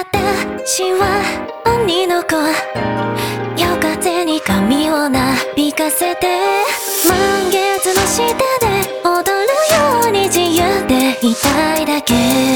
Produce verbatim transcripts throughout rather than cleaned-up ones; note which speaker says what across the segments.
Speaker 1: 私は鬼の子、夜風に髪をなびかせて満月の下で踊るように自由でいたいだけ。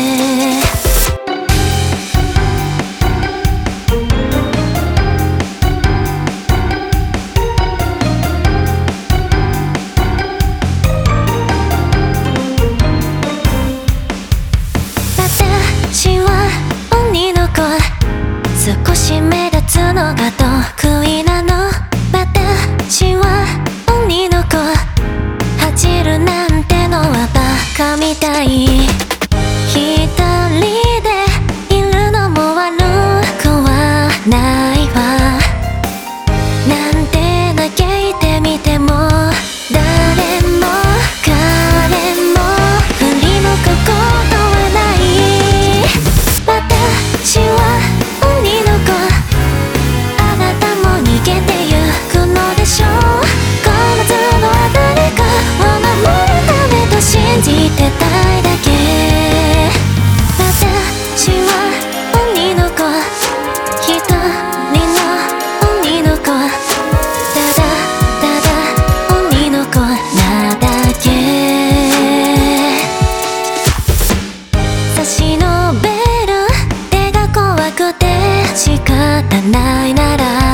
Speaker 1: 私は鬼の子、少し目立つのが得意なの。私は鬼の子、恥じるなんてのはバカみたい。一人でいるのも悪くはないわなんて嘆いてみても、誰も彼も振り向くことはない。私は鬼の子、あなたも逃げてゆくのでしょう。この図の誰かを守るためと信じてたいだけ。私は鬼の子、一人の鬼の子、ただただ鬼の子なだけ。差し伸べる手が怖くて仕方ないなら